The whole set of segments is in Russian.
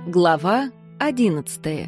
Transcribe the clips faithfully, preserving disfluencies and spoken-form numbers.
Глава одиннадцатая.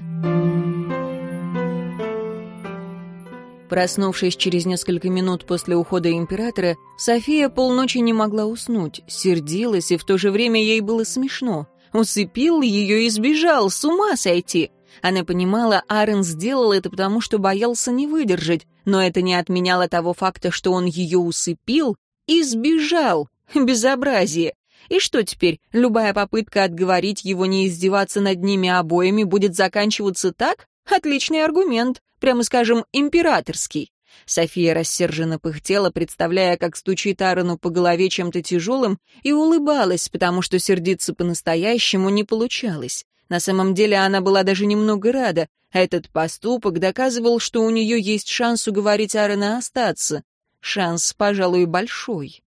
Проснувшись через несколько минут после ухода императора, София полночи не могла уснуть, сердилась, и в то же время ей было смешно. Усыпил ее и сбежал, с ума сойти. Она понимала, Арен сделал это потому, что боялся не выдержать, но это не отменяло того факта, что он ее усыпил и сбежал. Безобразие. И что теперь, любая попытка отговорить его не издеваться над ними обоими будет заканчиваться так? Отличный аргумент, прямо скажем, императорский. София рассерженно пыхтела, представляя, как стучит Арену по голове чем-то тяжелым, и улыбалась, потому что сердиться по-настоящему не получалось. На самом деле она была даже немного рада. Этот поступок доказывал, что у нее есть шанс уговорить Арена остаться. Шанс, пожалуй, большой.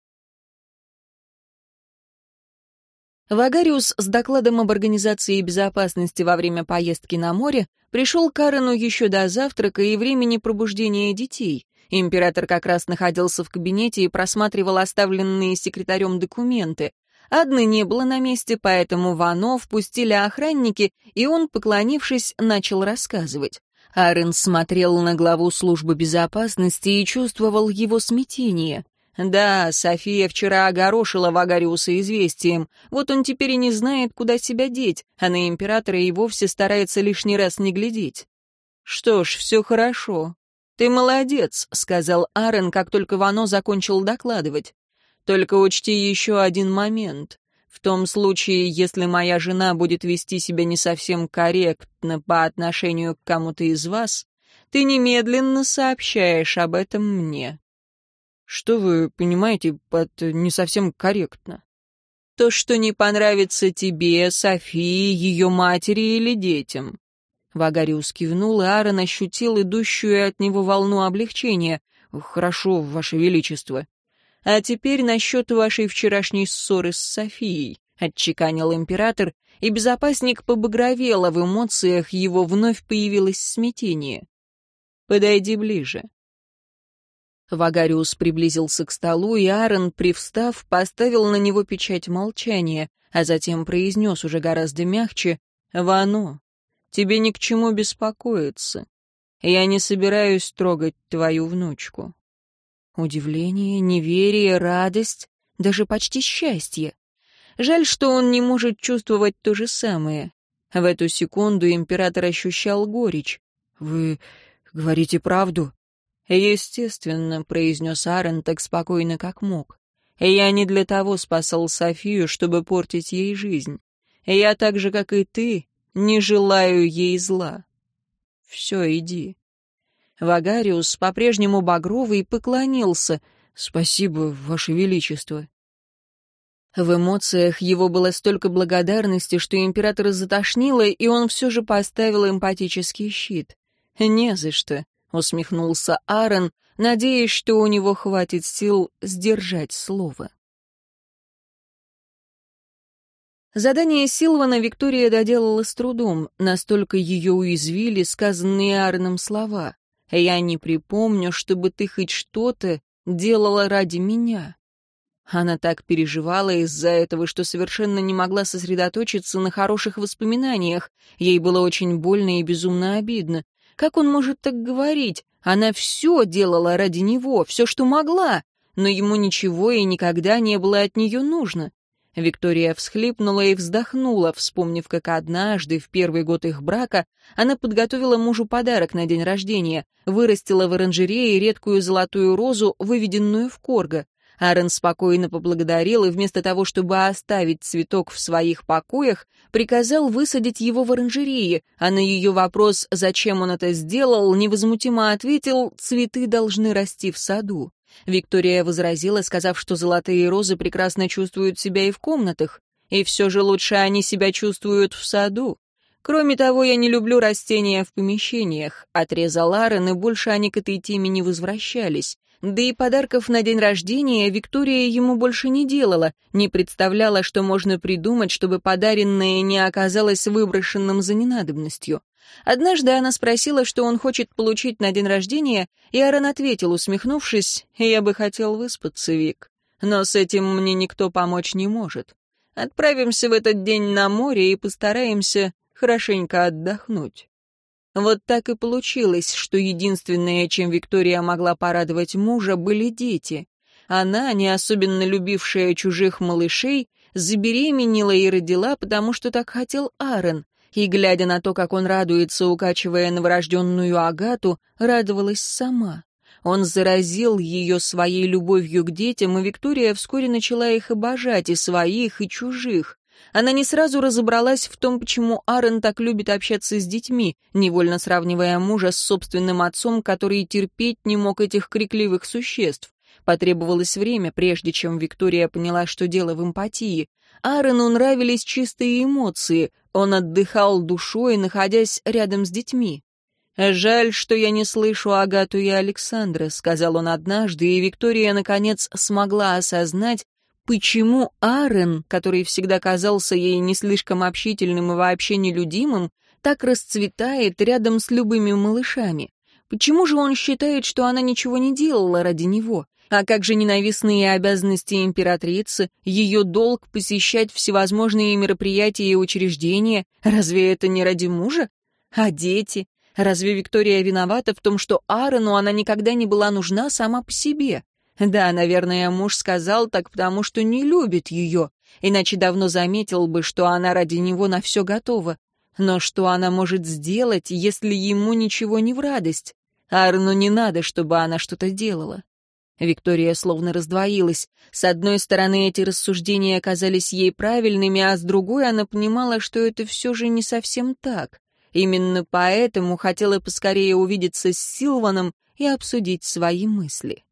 Вагариус с докладом об организации безопасности во время поездки на море пришел к Арену еще до завтрака и времени пробуждения детей. Император как раз находился в кабинете и просматривал оставленные секретарем документы. Адны не было на месте, поэтому Вано впустили охранники, и он, поклонившись, начал рассказывать. Арен смотрел на главу службы безопасности и чувствовал его смятение. Да, София вчера огорошила Вагариуса известием, вот он теперь и не знает, куда себя деть, а на императора и вовсе старается лишний раз не глядеть. «Что ж, все хорошо. Ты молодец», — сказал Арен, как только Вано закончил докладывать. «Только учти еще один момент. В том случае, если моя жена будет вести себя не совсем корректно по отношению к кому-то из вас, ты немедленно сообщаешь об этом мне». «Что вы понимаете под не совсем корректно?» «То, что не понравится тебе, Софии, ее матери или детям». Вагариус кивнул, и Арен ощутил идущую от него волну облегчения. «Хорошо, Ваше Величество». «А теперь насчет вашей вчерашней ссоры с Софией», — отчеканил император, и безопасник побагровел, а в эмоциях его вновь появилось смятение. «Подойди ближе». Вагариус приблизился к столу, и Арен, привстав, поставил на него печать молчания, а затем произнес уже гораздо мягче: «Вано, тебе ни к чему беспокоиться. Я не собираюсь трогать твою внучку». Удивление, неверие, радость, даже почти счастье. Жаль, что он не может чувствовать то же самое. В эту секунду император ощущал горечь. «Вы говорите правду?» «Естественно», — произнес Арен так спокойно, как мог. «Я не для того спасал Софию, чтобы портить ей жизнь. Я так же, как и ты, не желаю ей зла. Все, иди». Вагариус, по-прежнему багровый, поклонился. «Спасибо, Ваше Величество». В эмоциях его было столько благодарности, что императора затошнило, и он все же поставил эмпатический щит. «Не за что», — усмехнулся Арен, надеясь, что у него хватит сил сдержать слово. Задание Силвана Виктория доделала с трудом, настолько ее уязвили сказанные Ареном слова. «Я не припомню, чтобы ты хоть что-то делала ради меня». Она так переживала из-за этого, что совершенно не могла сосредоточиться на хороших воспоминаниях. Ей было очень больно и безумно обидно. Как он может так говорить? Она все делала ради него, все, что могла, но ему ничего и никогда не было от нее нужно. Виктория всхлипнула и вздохнула, вспомнив, как однажды, в первый год их брака, она подготовила мужу подарок на день рождения, вырастила в оранжерее редкую золотую розу, выведенную в Корго. Арен спокойно поблагодарил и вместо того, чтобы оставить цветок в своих покоях, приказал высадить его в оранжерее, а на ее вопрос, зачем он это сделал, невозмутимо ответил: «Цветы должны расти в саду». Виктория возразила, сказав, что золотые розы прекрасно чувствуют себя и в комнатах, и все же лучше они себя чувствуют в саду. «Кроме того, я не люблю растения в помещениях», — отрезал Арен, и больше они к этой теме не возвращались. Да и подарков на день рождения Виктория ему больше не делала, не представляла, что можно придумать, чтобы подаренное не оказалось выброшенным за ненадобностью. Однажды она спросила, что он хочет получить на день рождения, и Арен ответил, усмехнувшись: «Я бы хотел выспаться, Вик, но с этим мне никто помочь не может. Отправимся в этот день на море и постараемся хорошенько отдохнуть». Вот так и получилось, что единственное, чем Виктория могла порадовать мужа, были дети. Она, не особенно любившая чужих малышей, забеременела и родила, потому что так хотел Аарон, и, глядя на то, как он радуется, укачивая новорожденную Агату, радовалась сама. Он заразил ее своей любовью к детям, и Виктория вскоре начала их обожать, и своих, и чужих. Она не сразу разобралась в том, почему Аарон так любит общаться с детьми, невольно сравнивая мужа с собственным отцом, который терпеть не мог этих крикливых существ. Потребовалось время, прежде чем Виктория поняла, что дело в эмпатии. Аарону нравились чистые эмоции, он отдыхал душой, находясь рядом с детьми. «Жаль, что я не слышу Агату и Александра», — сказал он однажды, и Виктория, наконец, смогла осознать, почему Аарон, который всегда казался ей не слишком общительным и вообще нелюдимым, так расцветает рядом с любыми малышами. Почему же он считает, что она ничего не делала ради него? А как же ненавистные обязанности императрицы, ее долг посещать всевозможные мероприятия и учреждения? Разве это не ради мужа? А дети? Разве Виктория виновата в том, что Аарону она никогда не была нужна сама по себе? Да, наверное, муж сказал так, потому что не любит ее, иначе давно заметил бы, что она ради него на все готова. Но что она может сделать, если ему ничего не в радость? Аарону не надо, чтобы она что-то делала. Виктория словно раздвоилась. С одной стороны, эти рассуждения казались ей правильными, а с другой она понимала, что это все же не совсем так. Именно поэтому хотела поскорее увидеться с Силваном и обсудить свои мысли.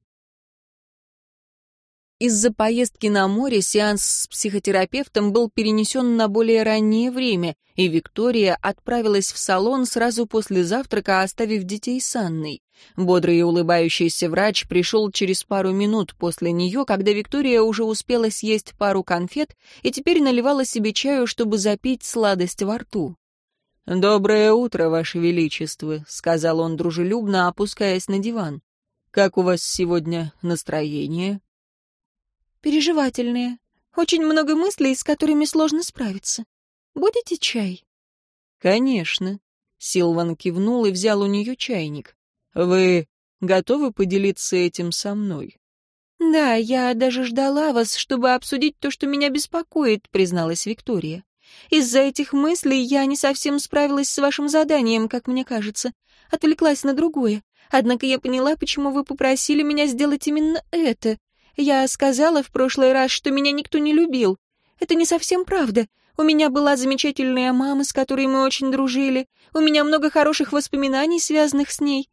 Из-за поездки на море сеанс с психотерапевтом был перенесен на более раннее время, и Виктория отправилась в салон сразу после завтрака, оставив детей с Анной. Бодрый и улыбающийся врач пришел через пару минут после нее, когда Виктория уже успела съесть пару конфет и теперь наливала себе чаю, чтобы запить сладость во рту. «Доброе утро, Ваше Величество», — сказал он дружелюбно, опускаясь на диван. «Как у вас сегодня настроение?» «Переживательные. Очень много мыслей, с которыми сложно справиться. Будете чай?» «Конечно». Силван кивнул и взял у нее чайник. «Вы готовы поделиться этим со мной?» «Да, я даже ждала вас, чтобы обсудить то, что меня беспокоит», — призналась Виктория. «Из-за этих мыслей я не совсем справилась с вашим заданием, как мне кажется. Отвлеклась на другое. Однако я поняла, почему вы попросили меня сделать именно это. Я сказала в прошлый раз, что меня никто не любил. Это не совсем правда. У меня была замечательная мама, с которой мы очень дружили. У меня много хороших воспоминаний, связанных с ней».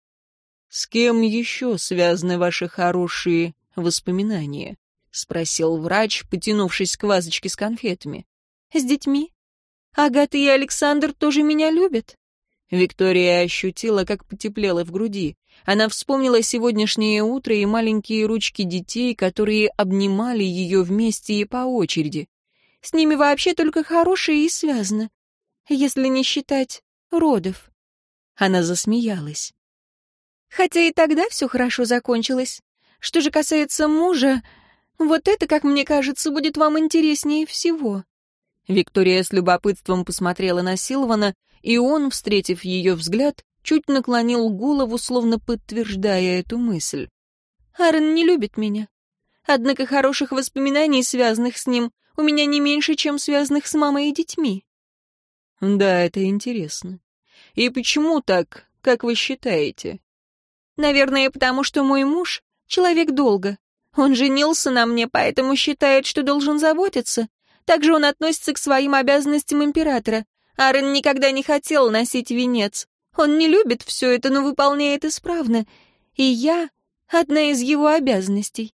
«С кем еще связаны ваши хорошие воспоминания?» — спросил врач, потянувшись к вазочке с конфетами. «С детьми. Агата и Александр тоже меня любят». Виктория ощутила, как потеплело в груди. Она вспомнила сегодняшнее утро и маленькие ручки детей, которые обнимали ее вместе и по очереди. «С ними вообще только хорошее и связано, если не считать родов». Она засмеялась. «Хотя и тогда все хорошо закончилось. Что же касается мужа, вот это, как мне кажется, будет вам интереснее всего». Виктория с любопытством посмотрела на Силвана, и он, встретив ее взгляд, чуть наклонил голову, словно подтверждая эту мысль. «Аарон не любит меня. Однако хороших воспоминаний, связанных с ним, у меня не меньше, чем связанных с мамой и детьми». «Да, это интересно. И почему так, как вы считаете?» «Наверное, потому что мой муж — человек долга. Он женился на мне, поэтому считает, что должен заботиться. Также он относится к своим обязанностям императора. Аарон никогда не хотел носить венец. Он не любит все это, но выполняет исправно. И я — одна из его обязанностей».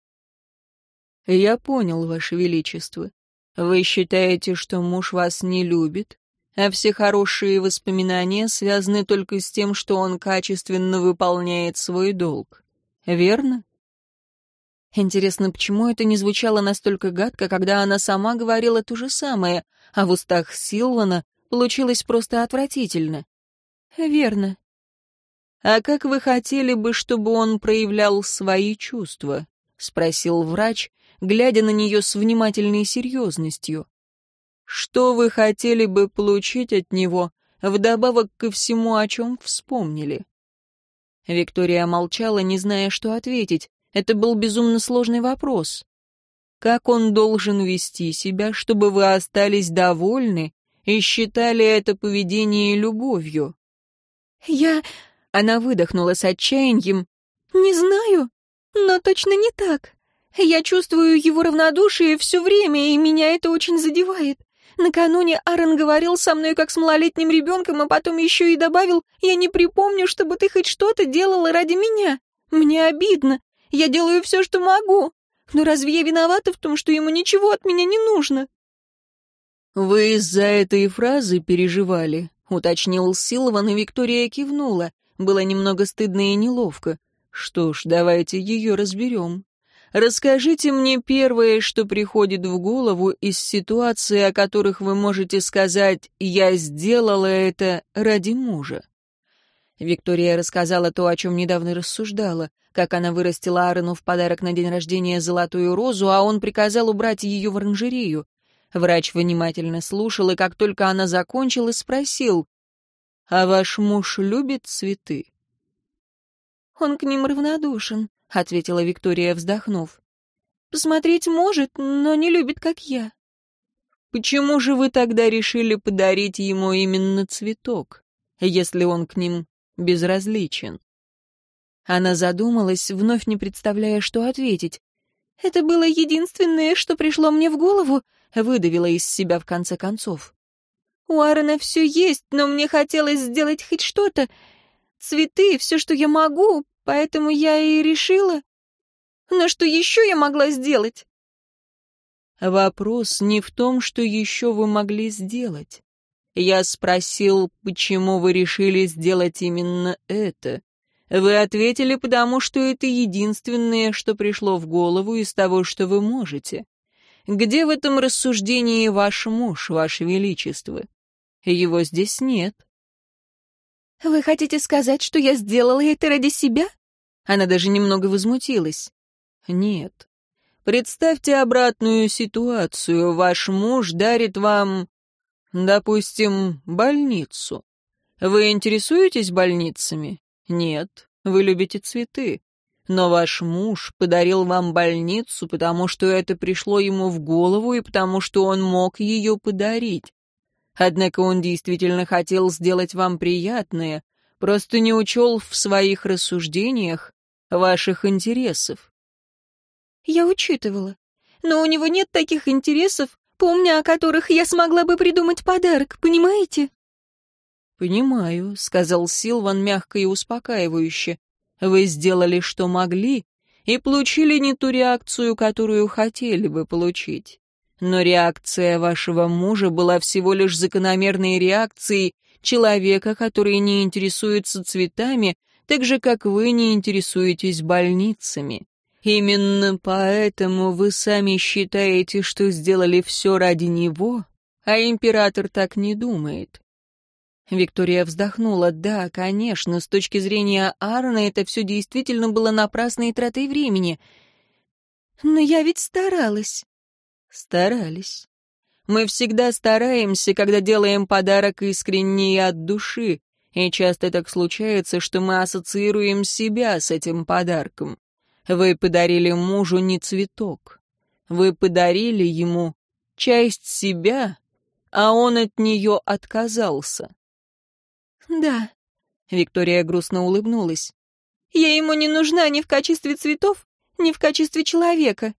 «Я понял, Ваше Величество. Вы считаете, что муж вас не любит, а все хорошие воспоминания связаны только с тем, что он качественно выполняет свой долг. Верно?» Интересно, почему это не звучало настолько гадко, когда она сама говорила то же самое, а в устах Силвана получилось просто отвратительно. «Верно». «А как вы хотели бы, чтобы он проявлял свои чувства?» — спросил врач, глядя на нее с внимательной серьезностью. Что вы хотели бы получить от него, вдобавок ко всему, о чем вспомнили?» Виктория молчала, не зная, что ответить. Это был безумно сложный вопрос. Как он должен вести себя, чтобы вы остались довольны и считали это поведение любовью? «Я...» — она выдохнула с отчаянием. «Не знаю, но точно не так. Я чувствую его равнодушие все время, и меня это очень задевает. Накануне Аарон говорил со мной как с малолетним ребенком, а потом еще и добавил: «Я не припомню, чтобы ты хоть что-то делала ради меня. Мне обидно. Я делаю все, что могу. Но разве я виновата в том, что ему ничего от меня не нужно?» «Вы из-за этой фразы переживали?» — уточнил Силван, и Виктория кивнула. Было немного стыдно и неловко. «Что ж, давайте ее разберем. Расскажите мне первое, что приходит в голову из ситуаций, о которых вы можете сказать: «Я сделала это ради мужа». Виктория рассказала то, о чем недавно рассуждала, как она вырастила Аарону в подарок на день рождения золотую розу, а он приказал убрать ее в оранжерею. Врач внимательно слушал, и как только она закончила, спросил: «А ваш муж любит цветы?» «Он к ним равнодушен», — ответила Виктория, вздохнув. «Посмотреть может, но не любит, как я». «Почему же вы тогда решили подарить ему именно цветок, если он к ним безразличен?» Она задумалась, вновь не представляя, что ответить. «Это было единственное, что пришло мне в голову», — выдавила из себя в конце концов. «У Аарона все есть, но мне хотелось сделать хоть что-то. Цветы — все, что я могу, поэтому я и решила. Но что еще я могла сделать?» «Вопрос не в том, что еще вы могли сделать. Я спросил, почему вы решили сделать именно это. Вы ответили, потому что это единственное, что пришло в голову из того, что вы можете. Где в этом рассуждении ваш муж, ваше величество? Его здесь нет». «Вы хотите сказать, что я сделала это ради себя?» Она даже немного возмутилась. «Нет. Представьте обратную ситуацию. Ваш муж дарит вам, допустим, больницу. Вы интересуетесь больницами? Нет. Вы любите цветы. Но ваш муж подарил вам больницу, потому что это пришло ему в голову и потому что он мог ее подарить. Однако он действительно хотел сделать вам приятное, просто не учел в своих рассуждениях ваших интересов». «Я учитывала. Но у него нет таких интересов, помня о которых я смогла бы придумать подарок, понимаете?» «Понимаю», — сказал Силван мягко и успокаивающе. «Вы сделали, что могли, и получили не ту реакцию, которую хотели бы получить. Но реакция вашего мужа была всего лишь закономерной реакцией человека, который не интересуется цветами, так же, как вы не интересуетесь больницами. Именно поэтому вы сами считаете, что сделали все ради него, а император так не думает». Виктория вздохнула. Да, конечно, с точки зрения Аарона это все действительно было напрасной тратой времени. «Но я ведь старалась». «Старались. Мы всегда стараемся, когда делаем подарок искренне и от души, и часто так случается, что мы ассоциируем себя с этим подарком. Вы подарили мужу не цветок. Вы подарили ему часть себя, а он от нее отказался». «Да», — Виктория грустно улыбнулась. «Я ему не нужна ни в качестве цветов, ни в качестве человека».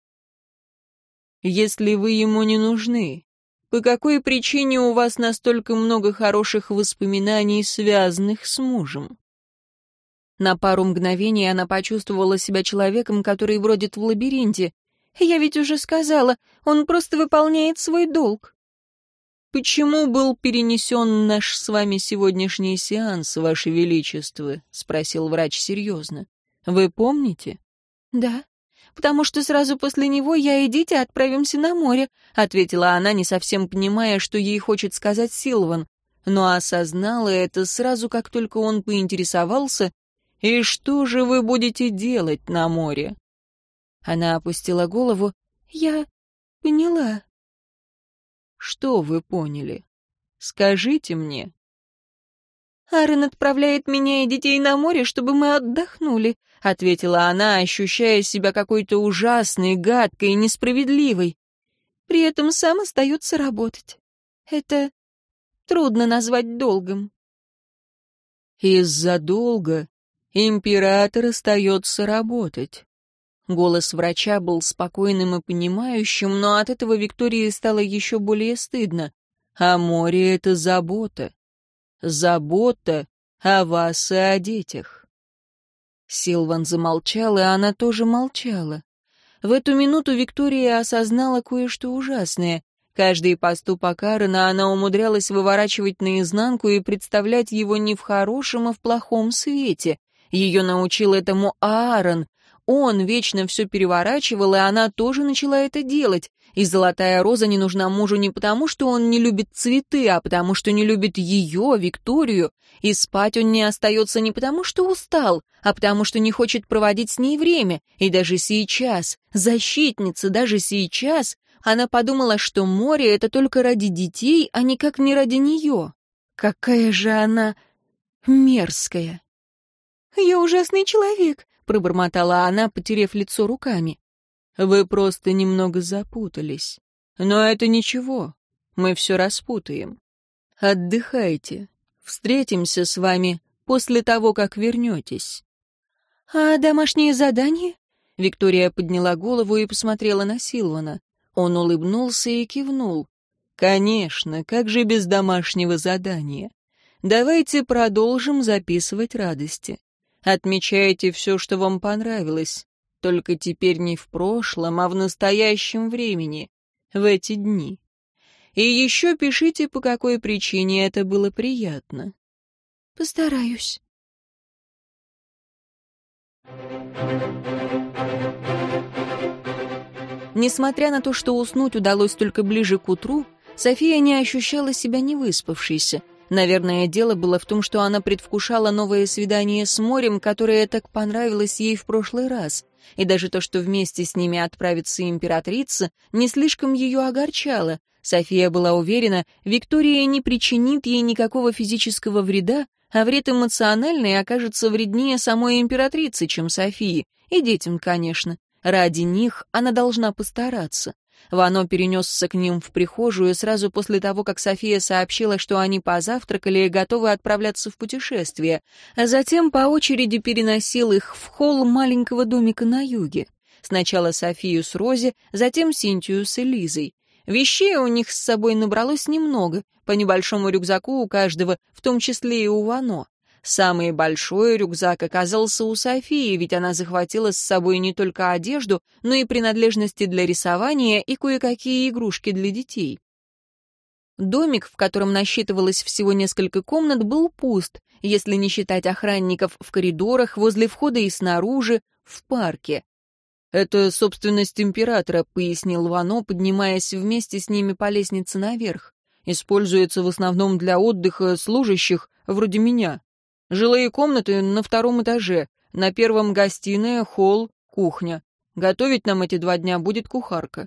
«Если вы ему не нужны, по какой причине у вас настолько много хороших воспоминаний, связанных с мужем?» На пару мгновений она почувствовала себя человеком, который бродит в лабиринте. «Я ведь уже сказала, он просто выполняет свой долг». «Почему был перенесен наш с вами сегодняшний сеанс, Ваше Величество?» — спросил врач серьезно. «Вы помните?» «Да, потому что сразу после него я и дитя отправимся на море», — ответила она, не совсем понимая, что ей хочет сказать Силван, но осознала это сразу, как только он поинтересовался: «И что же вы будете делать на море?» Она опустила голову. «Я поняла». Что вы поняли? Скажите мне». «Аарон отправляет меня и детей на море, чтобы мы отдохнули», — ответила она, ощущая себя какой-то ужасной, гадкой и несправедливой. «При этом сам остается работать. Это трудно назвать долгом». «Из-за долга император остается работать». Голос врача был спокойным и понимающим, но от этого Виктории стало еще более стыдно. А море — это забота. Забота о вас и о детях. Силван замолчал, и она тоже молчала. В эту минуту Виктория осознала кое-что ужасное. Каждый поступок Аарона она умудрялась выворачивать наизнанку и представлять его не в хорошем, а в плохом свете. Ее научил этому Аарон. Он вечно все переворачивал, и она тоже начала это делать. И золотая роза не нужна мужу не потому, что он не любит цветы, а потому, что не любит ее, Викторию. И спать он не остается не потому, что устал, а потому, что не хочет проводить с ней время. И даже сейчас, защитница, даже сейчас, она подумала, что море — это только ради детей, а никак не ради нее. Какая же она мерзкая. «Я ужасный человек», — пробормотала она, потерев лицо руками. «Вы просто немного запутались. Но это ничего, мы все распутаем. Отдыхайте. Встретимся с вами после того, как вернетесь». «А домашнее задание?» Виктория подняла голову и посмотрела на Силвана. Он улыбнулся и кивнул. «Конечно, как же без домашнего задания? Давайте продолжим записывать радости. Отмечайте все, что вам понравилось, только теперь не в прошлом, а в настоящем времени, в эти дни. И еще пишите, по какой причине это было приятно». «Постараюсь». Несмотря на то, что уснуть удалось только ближе к утру, София не ощущала себя невыспавшейся. Наверное, дело было в том, что она предвкушала новое свидание с морем, которое так понравилось ей в прошлый раз. И даже то, что вместе с ними отправится императрица, не слишком ее огорчало. София была уверена, Виктория не причинит ей никакого физического вреда, а вред эмоциональный окажется вреднее самой императрицы, чем Софии. И детям, конечно. Ради них она должна постараться. Вано перенесся к ним в прихожую сразу после того, как София сообщила, что они позавтракали и готовы отправляться в путешествие, а затем по очереди переносил их в холл маленького домика на юге. Сначала Софию с Рози, затем Синтию с Элизой. Вещей у них с собой набралось немного, по небольшому рюкзаку у каждого, в том числе и у Вано. Самый большой рюкзак оказался у Софии, ведь она захватила с собой не только одежду, но и принадлежности для рисования и кое-какие игрушки для детей. Домик, в котором насчитывалось всего несколько комнат, был пуст, если не считать охранников в коридорах, возле входа и снаружи, в парке. «Это собственность императора», — пояснил Вано, поднимаясь вместе с ними по лестнице наверх. «Используется в основном для отдыха служащих, вроде меня. Жилые комнаты на втором этаже, на первом гостиная, холл, кухня. Готовить нам эти два дня будет кухарка».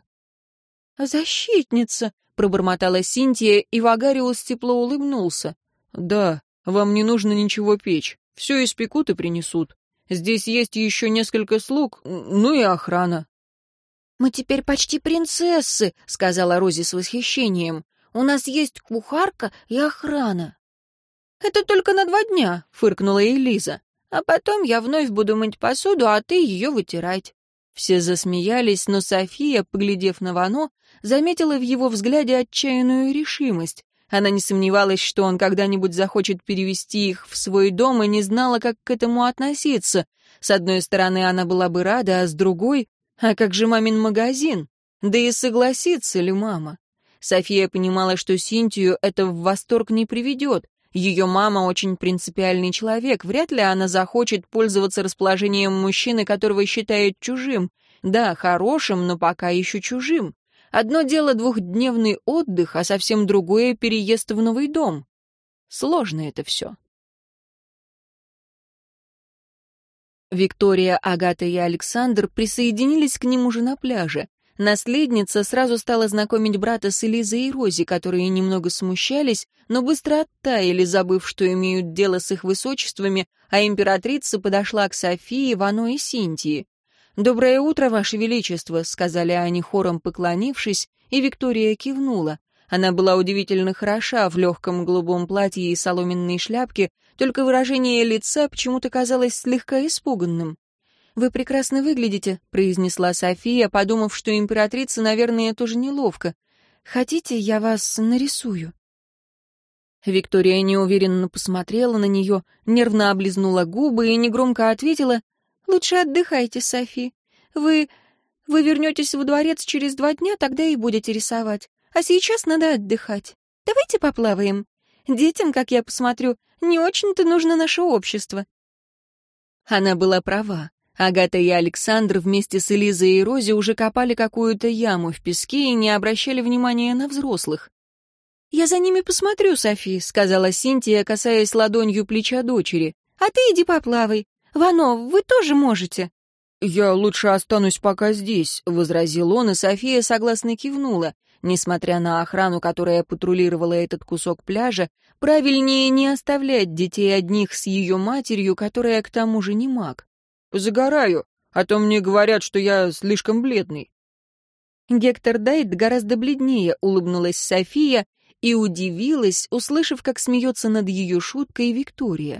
«Защитница», — пробормотала Синтия, и Вагариус тепло улыбнулся. «Да, вам не нужно ничего печь, все испекут и принесут. Здесь есть еще несколько слуг, ну и охрана». «Мы теперь почти принцессы», — сказала Рози с восхищением. «У нас есть кухарка и охрана». «Это только на два дня», — фыркнула Элиза. «А потом я вновь буду мыть посуду, а ты ее вытирать». Все засмеялись, но София, поглядев на Вано, заметила в его взгляде отчаянную решимость. Она не сомневалась, что он когда-нибудь захочет перевести их в свой дом, и не знала, как к этому относиться. С одной стороны, она была бы рада, а с другой... А как же мамин магазин? Да и согласится ли мама? София понимала, что Синтию это в восторг не приведет. Ее мама очень принципиальный человек, вряд ли она захочет пользоваться расположением мужчины, которого считает чужим. Да, хорошим, но пока еще чужим. Одно дело двухдневный отдых, а совсем другое — переезд в новый дом. Сложно это все. Виктория, Агата и Александр присоединились к ним уже на пляже. Наследница сразу стала знакомить брата с Элизой и Рози, которые немного смущались, но быстро оттаяли, забыв, что имеют дело с их высочествами, а императрица подошла к Софии, Вано и Синтии. «Доброе утро, Ваше Величество», — сказали они хором, поклонившись, и Виктория кивнула. Она была удивительно хороша в легком голубом платье и соломенной шляпке, только выражение лица почему-то казалось слегка испуганным. «Вы прекрасно выглядите», — произнесла София, подумав, что императрице, наверное, тоже неловко. «Хотите, я вас нарисую?» Виктория неуверенно посмотрела на нее, нервно облизнула губы и негромко ответила: «Лучше отдыхайте, Софи. Вы... вы вернетесь во дворец через два дня, тогда и будете рисовать. А сейчас надо отдыхать. Давайте поплаваем. Детям, как я посмотрю, не очень-то нужно наше общество». Она была права. Агата и Александр вместе с Элизой и Рози уже копали какую-то яму в песке и не обращали внимания на взрослых. «Я за ними посмотрю, Софи», — сказала Синтия, касаясь ладонью плеча дочери. «А ты иди поплавай. Вано, вы тоже можете». «Я лучше останусь пока здесь», — возразил он, и София согласно кивнула. Несмотря на охрану, которая патрулировала этот кусок пляжа, правильнее не оставлять детей одних с ее матерью, которая к тому же не маг. «Позагораю, а то мне говорят, что я слишком бледный». Гектор Дайт гораздо бледнее, улыбнулась София и удивилась, услышав, как смеется над ее шуткой Виктория.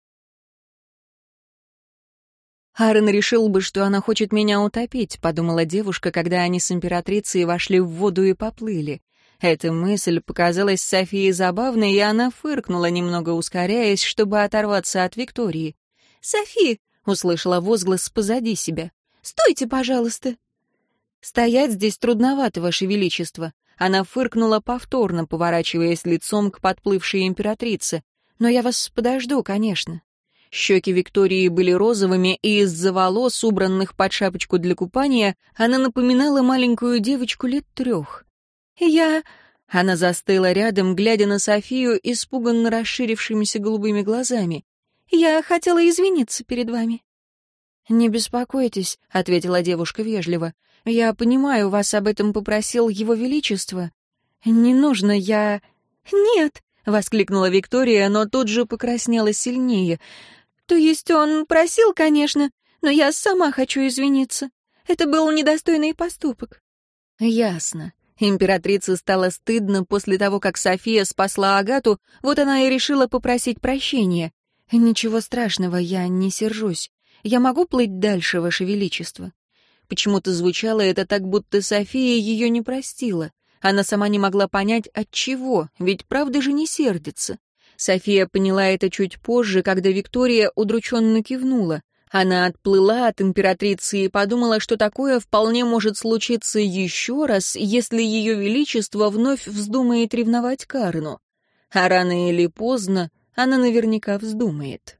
«Аарон решил бы, что она хочет меня утопить», — подумала девушка, когда они с императрицей вошли в воду и поплыли. Эта мысль показалась Софии забавной, и она фыркнула, немного ускоряясь, чтобы оторваться от Виктории. «Софи!» — услышала возглас позади себя. «Стойте, пожалуйста!» «Стоять здесь трудновато, Ваше Величество». Она фыркнула повторно, поворачиваясь лицом к подплывшей императрице. «Но я вас подожду, конечно». Щеки Виктории были розовыми, и из-за волос, убранных под шапочку для купания, она напоминала маленькую девочку лет трех. «Я...» Она застыла рядом, глядя на Софию испуганно расширившимися голубыми глазами. «Я хотела извиниться перед вами». «Не беспокойтесь», — ответила девушка вежливо. «Я понимаю, вас об этом попросил Его Величество. Не нужно, я...» «Нет», — воскликнула Виктория, но тут же покраснела сильнее. «То есть он просил, конечно, но я сама хочу извиниться. Это был недостойный поступок». «Ясно». Императрице стало стыдно после того, как София спасла Агату, вот она и решила попросить прощения. «Ничего страшного, я не сержусь. Я могу плыть дальше, Ваше Величество?» Почему-то звучало это так, будто София ее не простила. Она сама не могла понять, от чего, ведь правда же не сердится. София поняла это чуть позже, когда Виктория удрученно кивнула. Она отплыла от императрицы и подумала, что такое вполне может случиться еще раз, если Ее Величество вновь вздумает ревновать к Аарону. А рано или поздно она наверняка вздумает.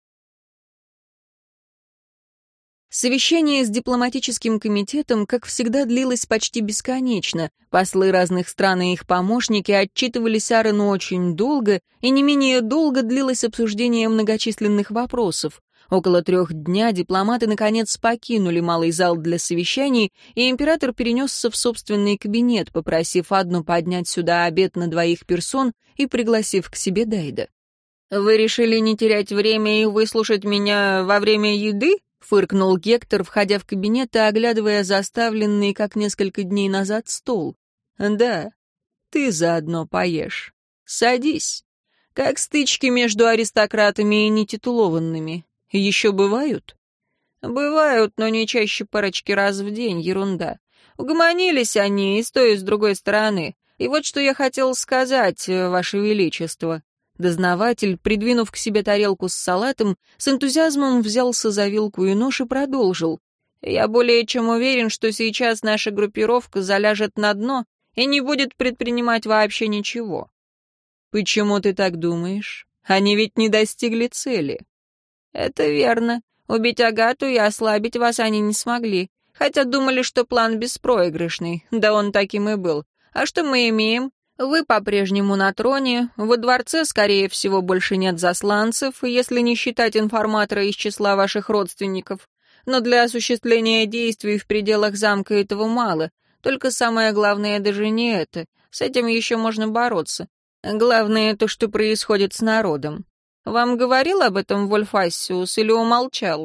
Совещание с дипломатическим комитетом, как всегда, длилось почти бесконечно. Послы разных стран и их помощники отчитывались Аарону очень долго, и не менее долго длилось обсуждение многочисленных вопросов. Около трех дня дипломаты, наконец, покинули малый зал для совещаний, и император перенесся в собственный кабинет, попросив Адну поднять сюда обед на двоих персон и пригласив к себе Дайда. «Вы решили не терять время и выслушать меня во время еды?» — фыркнул Гектор, входя в кабинет и оглядывая заставленный, как несколько дней назад, стол. «Да, ты заодно поешь. Садись. Как стычки между аристократами и нетитулованными. Еще бывают?» «Бывают, но не чаще парочки раз в день, ерунда. Угомонились они и с той, и с другой стороны. И вот что я хотел сказать, Ваше Величество». Дознаватель, придвинув к себе тарелку с салатом, с энтузиазмом взялся за вилку и нож и продолжил. «Я более чем уверен, что сейчас наша группировка заляжет на дно и не будет предпринимать вообще ничего». «Почему ты так думаешь? Они ведь не достигли цели». «Это верно. Убить Агату и ослабить вас они не смогли, хотя думали, что план беспроигрышный, да он таким и был. А что мы имеем? Вы по-прежнему на троне, во дворце, скорее всего, больше нет засланцев, если не считать информатора из числа ваших родственников. Но для осуществления действий в пределах замка этого мало. Только самое главное даже не это. С этим еще можно бороться. Главное то, что происходит с народом. Вам говорил об этом Вольф Ассиус или умолчал?»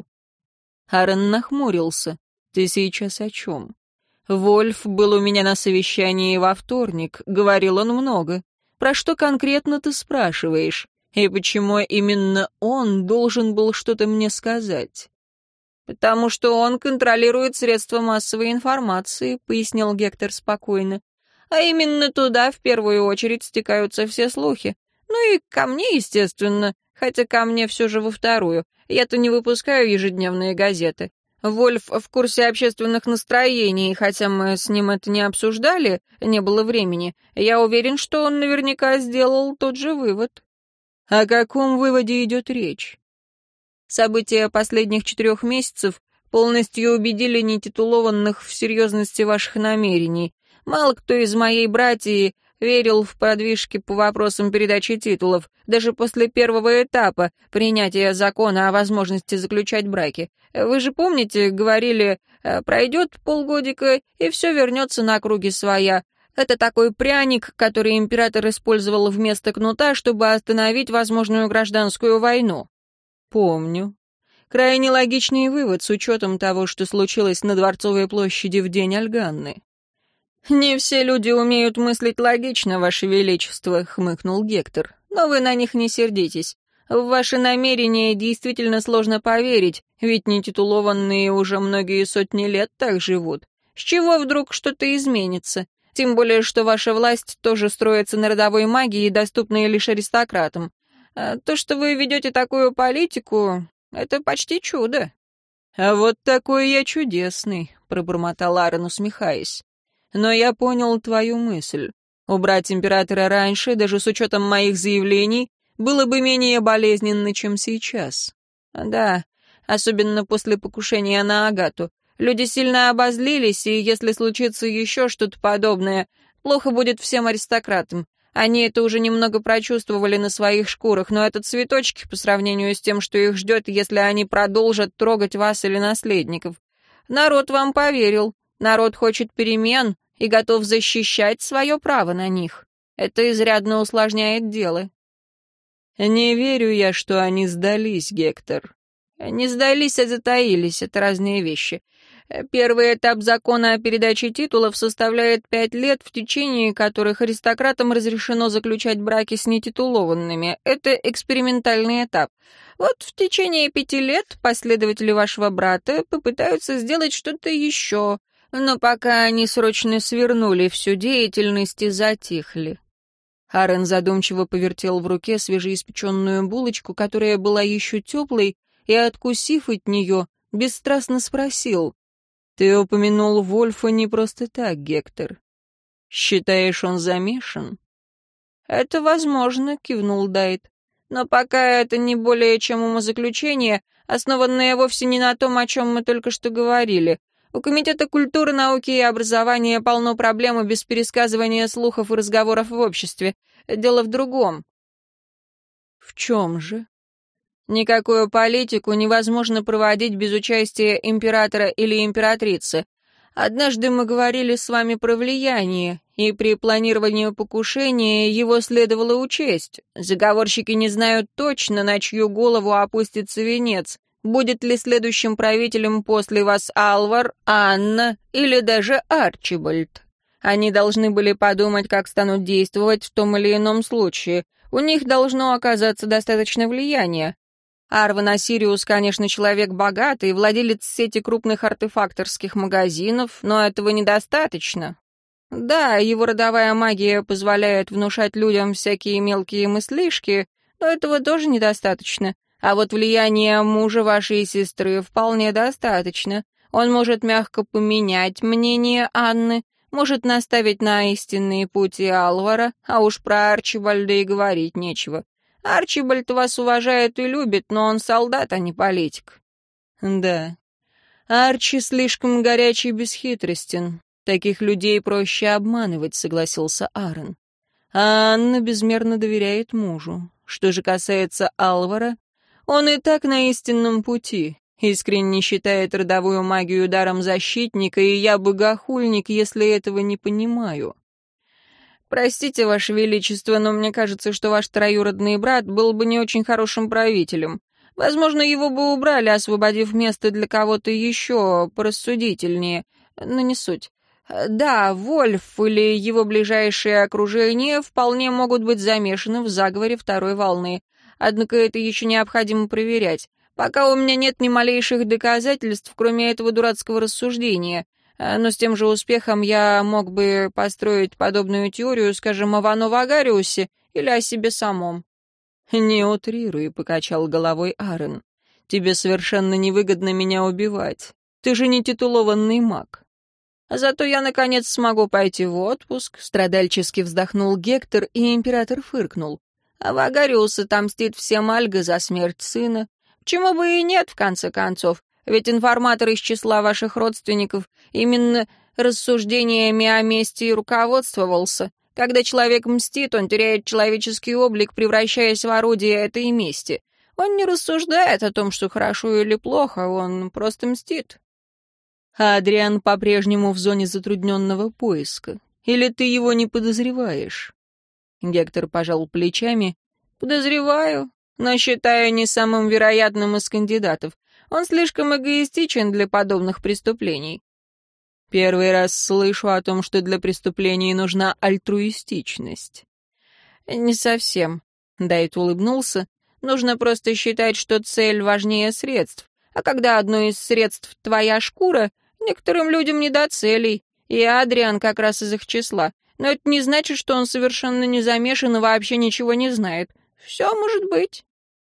Аарон нахмурился. «Ты сейчас о чем?» «Вольф был у меня на совещании во вторник. Говорил он много. Про что конкретно ты спрашиваешь? И почему именно он должен был что-то мне сказать?» «Потому что он контролирует средства массовой информации», — пояснил Гектор спокойно. «А именно туда в первую очередь стекаются все слухи. Ну и ко мне, естественно, хотя ко мне все же во вторую. Я-то не выпускаю ежедневные газеты. Вольф в курсе общественных настроений, хотя мы с ним это не обсуждали, не было времени. Я уверен, что он наверняка сделал тот же вывод». «О каком выводе идет речь?» «События последних четырех месяцев полностью убедили нетитулованных в серьезности ваших намерений. Мало кто из моей братьи верил в продвижки по вопросам передачи титулов, даже после первого этапа принятия закона о возможности заключать браки. Вы же помните, говорили, пройдет полгодика, и все вернется на круги своя. Это такой пряник, который император использовал вместо кнута, чтобы остановить возможную гражданскую войну». «Помню. Крайне логичный вывод с учетом того, что случилось на Дворцовой площади в день Альганны». «Не все люди умеют мыслить логично, Ваше Величество», — хмыкнул Гектор. «Но вы на них не сердитесь. В ваши намерения действительно сложно поверить, ведь нетитулованные уже многие сотни лет так живут. С чего вдруг что-то изменится? Тем более, что ваша власть тоже строится на родовой магии, доступной лишь аристократам. А то, что вы ведете такую политику, это почти чудо». «А вот такой я чудесный», — пробормотал Аарон, усмехаясь. «Но я понял твою мысль. Убрать императора раньше, даже с учетом моих заявлений, было бы менее болезненно, чем сейчас. Да, особенно после покушения на Агату. Люди сильно обозлились, и если случится еще что-то подобное, плохо будет всем аристократам. Они это уже немного прочувствовали на своих шкурах, но это цветочки по сравнению с тем, что их ждет, если они продолжат трогать вас или наследников. Народ вам поверил. Народ хочет перемен и готов защищать свое право на них. Это изрядно усложняет дело». «Не верю я, что они сдались, Гектор». «Не сдались, а затаились. Это разные вещи. Первый этап закона о передаче титулов составляет пять лет, в течение которых аристократам разрешено заключать браки с нетитулованными. Это экспериментальный этап. Вот в течение пяти лет последователи вашего брата попытаются сделать что-то еще, но пока они срочно свернули всю деятельность и затихли». Аарон задумчиво повертел в руке свежеиспеченную булочку, которая была еще теплой, и, откусив от нее, бесстрастно спросил: «Ты упомянул Вольфа не просто так, Гектор. Считаешь, он замешан?» «Это возможно», — кивнул Дайт. «Но пока это не более чем умозаключение, основанное вовсе не на том, о чем мы только что говорили. У Комитета культуры, науки и образования полно проблем без пересказывания слухов и разговоров в обществе. Дело в другом». «В чем же?» «Никакую политику невозможно проводить без участия императора или императрицы. Однажды мы говорили с вами про влияние, и при планировании покушения его следовало учесть. Заговорщики не знают точно, на чью голову опустится венец. Будет ли следующим правителем после вас Алвар, Анна или даже Арчибальд? Они должны были подумать, как станут действовать в том или ином случае. У них должно оказаться достаточно влияния. Арван Осириус, конечно, человек богатый, владелец сети крупных артефакторских магазинов, но этого недостаточно. Да, его родовая магия позволяет внушать людям всякие мелкие мыслишки, но этого тоже недостаточно. А вот влияние мужа вашей сестры вполне достаточно. Он может мягко поменять мнение Анны, может наставить на истинные пути Алвара, а уж про Арчибальда и говорить нечего. Арчибальд вас уважает и любит, но он солдат, а не политик». «Да, Арчи слишком горячий и бесхитростен. Таких людей проще обманывать», — согласился Аарон. А Анна безмерно доверяет мужу. Что же касается Алвара, он и так на истинном пути. Искренне считает родовую магию даром защитника, и я богохульник, если этого не понимаю. Простите, Ваше Величество, но мне кажется, что ваш троюродный брат был бы не очень хорошим правителем. Возможно, его бы убрали, освободив место для кого-то еще порассудительнее, но не суть. Да, Вольф или его ближайшее окружение вполне могут быть замешаны в заговоре второй волны, однако это еще необходимо проверять. Пока у меня нет ни малейших доказательств, кроме этого дурацкого рассуждения. Но с тем же успехом я мог бы построить подобную теорию, скажем, о Вано Вагариусе или о себе самом. «Не утрируй», — покачал головой Аарон. «Тебе совершенно невыгодно меня убивать. Ты же не титулованный маг». «Зато я, наконец, смогу пойти в отпуск», — страдальчески вздохнул Гектор, и император фыркнул. «А Вагариус отомстит всем Альга за смерть сына. Почему бы и нет, в конце концов? Ведь информатор из числа ваших родственников именно рассуждениями о мести и руководствовался. Когда человек мстит, он теряет человеческий облик, превращаясь в орудие этой мести. Он не рассуждает о том, что хорошо или плохо, он просто мстит». «А Адриан по-прежнему в зоне затрудненного поиска? Или ты его не подозреваешь?» Гектор пожал плечами. «Подозреваю, но считаю не самым вероятным из кандидатов. Он слишком эгоистичен для подобных преступлений». «Первый раз слышу о том, что для преступлений нужна альтруистичность». «Не совсем», — Дайт улыбнулся. «Нужно просто считать, что цель важнее средств. А когда одно из средств — твоя шкура, некоторым людям не до целей, и Адриан как раз из их числа. Но это не значит, что он совершенно не замешан и вообще ничего не знает. Все может быть».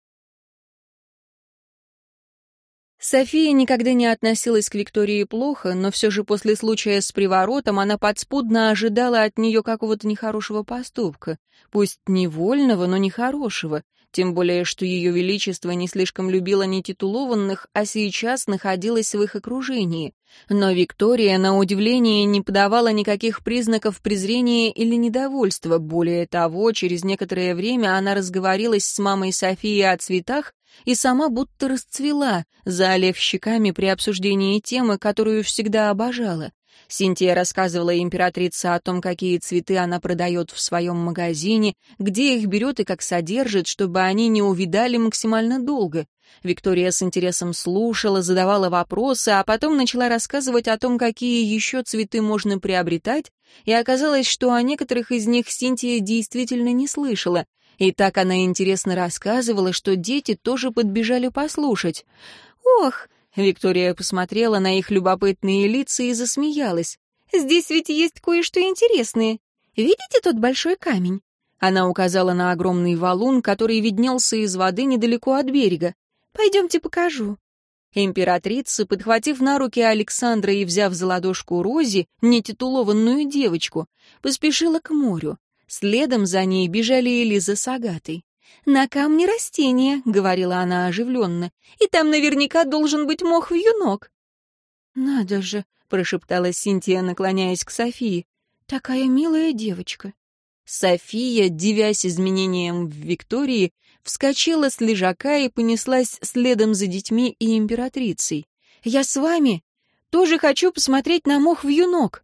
София никогда не относилась к Виктории плохо, но все же после случая с приворотом она подспудно ожидала от нее какого-то нехорошего поступка. Пусть невольного, но нехорошего. Тем более, что ее величество не слишком любила нетитулованных, а сейчас находилась в их окружении. Но Виктория, на удивление, не подавала никаких признаков презрения или недовольства. Более того, через некоторое время она разговорилась с мамой Софии о цветах и сама будто расцвела, заолев щеками при обсуждении темы, которую всегда обожала. Синтия рассказывала императрице о том, какие цветы она продает в своем магазине, где их берет и как содержит, чтобы они не увядали максимально долго. Виктория с интересом слушала, задавала вопросы, а потом начала рассказывать о том, какие еще цветы можно приобретать, и оказалось, что о некоторых из них Синтия действительно не слышала. И так она интересно рассказывала, что дети тоже подбежали послушать. «Ох!» — Виктория посмотрела на их любопытные лица и засмеялась. «Здесь ведь есть кое-что интересное. Видите тот большой камень?» Она указала на огромный валун, который виднелся из воды недалеко от берега. «Пойдемте покажу». Императрица, подхватив на руки Александра и взяв за ладошку Рози, нетитулованную девочку, поспешила к морю. Следом за ней бежали Элиза с Агатой. «На камне растения», — говорила она оживленно, «и там наверняка должен быть мох-вьюнок». «Надо же», — прошептала Синтия, наклоняясь к Софии, «такая милая девочка». София, дивясь изменениям в Виктории, вскочила с лежака и понеслась следом за детьми и императрицей. «Я с вами! Тоже хочу посмотреть на мох-вьюнок!»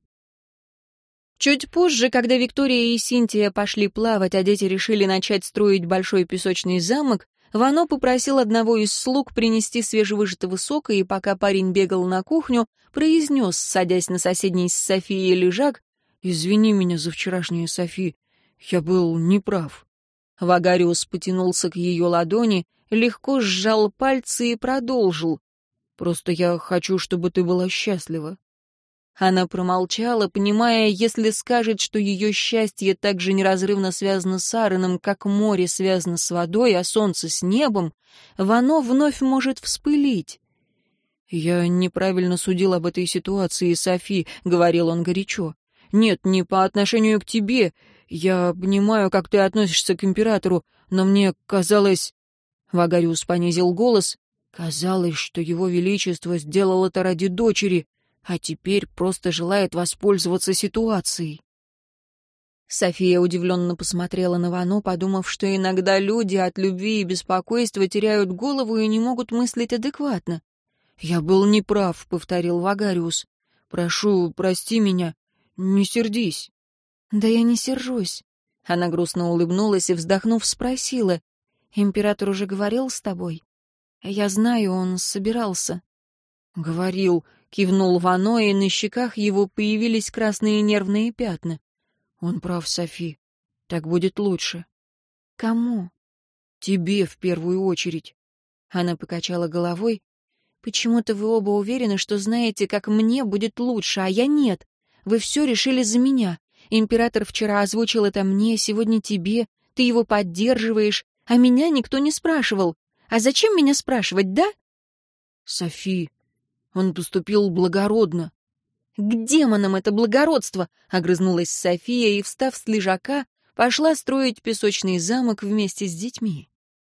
Чуть позже, когда Виктория и Синтия пошли плавать, а дети решили начать строить большой песочный замок, Вано попросил одного из слуг принести свежевыжатого сока, и пока парень бегал на кухню, произнес, садясь на соседний с Софией лежак, «Извини меня за вчерашнее, Софи, я был неправ». Вагариус потянулся к ее ладони, легко сжал пальцы и продолжил. «Просто я хочу, чтобы ты была счастлива». Она промолчала, понимая, если скажет, что ее счастье так же неразрывно связано с Аароном, как море связано с водой, а солнце с небом, Вано вновь может вспылить. «Я неправильно судил об этой ситуации, Софи», — говорил он горячо. «Нет, не по отношению к тебе. Я понимаю, как ты относишься к императору, но мне казалось...» Вагариус понизил голос. «Казалось, что его величество сделал это ради дочери, а теперь просто желает воспользоваться ситуацией». София удивленно посмотрела на Вано, подумав, что иногда люди от любви и беспокойства теряют голову и не могут мыслить адекватно. «Я был неправ», — повторил Вагариус. «Прошу, прости меня, не сердись». «Да я не сержусь». Она грустно улыбнулась и, вздохнув, спросила. «Император уже говорил с тобой?» «Я знаю, он собирался». «Говорил», — кивнул Вано, и на щеках его появились красные нервные пятна. «Он прав, Софи. Так будет лучше». «Кому?» «Тебе в первую очередь». Она покачала головой. «Почему-то вы оба уверены, что знаете, как мне будет лучше, а я нет. Вы все решили за меня. Император вчера озвучил это мне, сегодня тебе. Ты его поддерживаешь, а меня никто не спрашивал. А зачем меня спрашивать, да?» «Софи, он поступил благородно». «К демонам это благородство!» — огрызнулась София и, встав с лежака, пошла строить песочный замок вместе с детьми.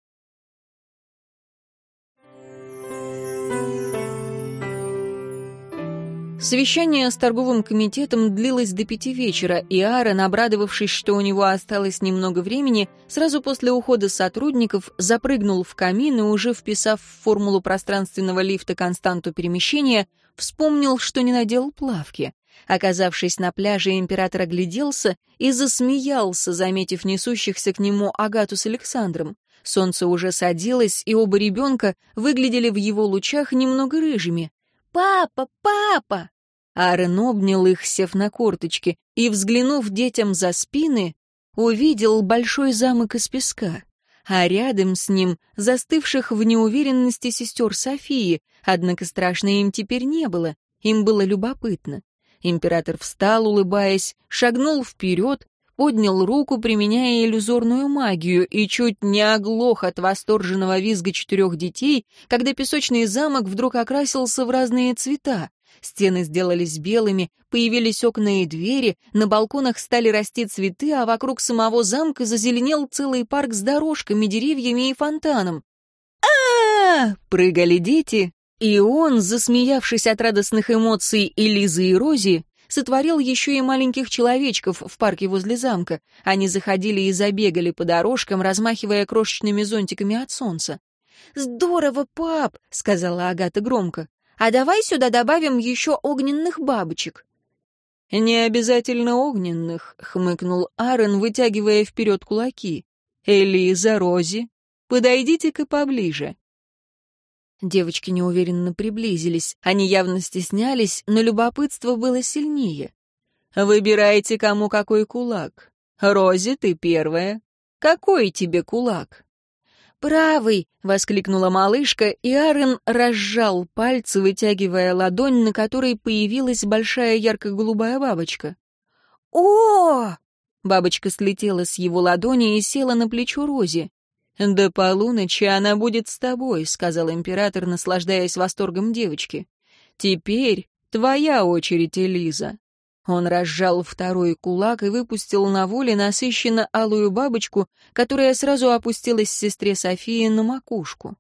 Совещание с торговым комитетом длилось до пяти вечера, и Аарон, обрадовавшись, что у него осталось немного времени, сразу после ухода сотрудников запрыгнул в камин и, уже вписав в формулу пространственного лифта константу перемещения, вспомнил, что не надел плавки. Оказавшись на пляже, император огляделся и засмеялся, заметив несущихся к нему Агату с Александром. Солнце уже садилось, и оба ребенка выглядели в его лучах немного рыжими. «Папа! Папа!» Аарон обнял их, сев на корточки, и, взглянув детям за спины, увидел большой замок из песка, а рядом с ним застывших в неуверенности сестер Софии, однако страшно им теперь не было, им было любопытно. Император встал, улыбаясь, шагнул вперед, поднял руку, применяя иллюзорную магию, и чуть не оглох от восторженного визга четырех детей, когда песочный замок вдруг окрасился в разные цвета. Стены сделались белыми, появились окна и двери, на балконах стали расти цветы, а вокруг самого замка зазеленел целый парк с дорожками, деревьями и фонтаном. а прыгали дети, и он, засмеявшись от радостных эмоций Элизы и Рози, сотворил еще и маленьких человечков в парке возле замка. Они заходили и забегали по дорожкам, размахивая крошечными зонтиками от солнца. «Здорово, пап!» — сказала Агата громко. «А давай сюда добавим еще огненных бабочек». «Не обязательно огненных», — хмыкнул Аарон, вытягивая вперед кулаки. «Элиза, Рози, подойдите-ка поближе». Девочки неуверенно приблизились. Они явно стеснялись, но любопытство было сильнее. «Выбирайте, кому какой кулак. Рози, ты первая. Какой тебе кулак?» «Правый!» — воскликнула малышка, и Аарон разжал пальцы, вытягивая ладонь, на которой появилась большая ярко-голубая бабочка. «О!» — бабочка слетела с его ладони и села на плечо Рози. «До полуночи она будет с тобой», — сказал император, наслаждаясь восторгом девочки. «Теперь твоя очередь, Элиза». Он разжал второй кулак и выпустил на воле насыщенно алую бабочку, которая сразу опустилась сестре Софии на макушку.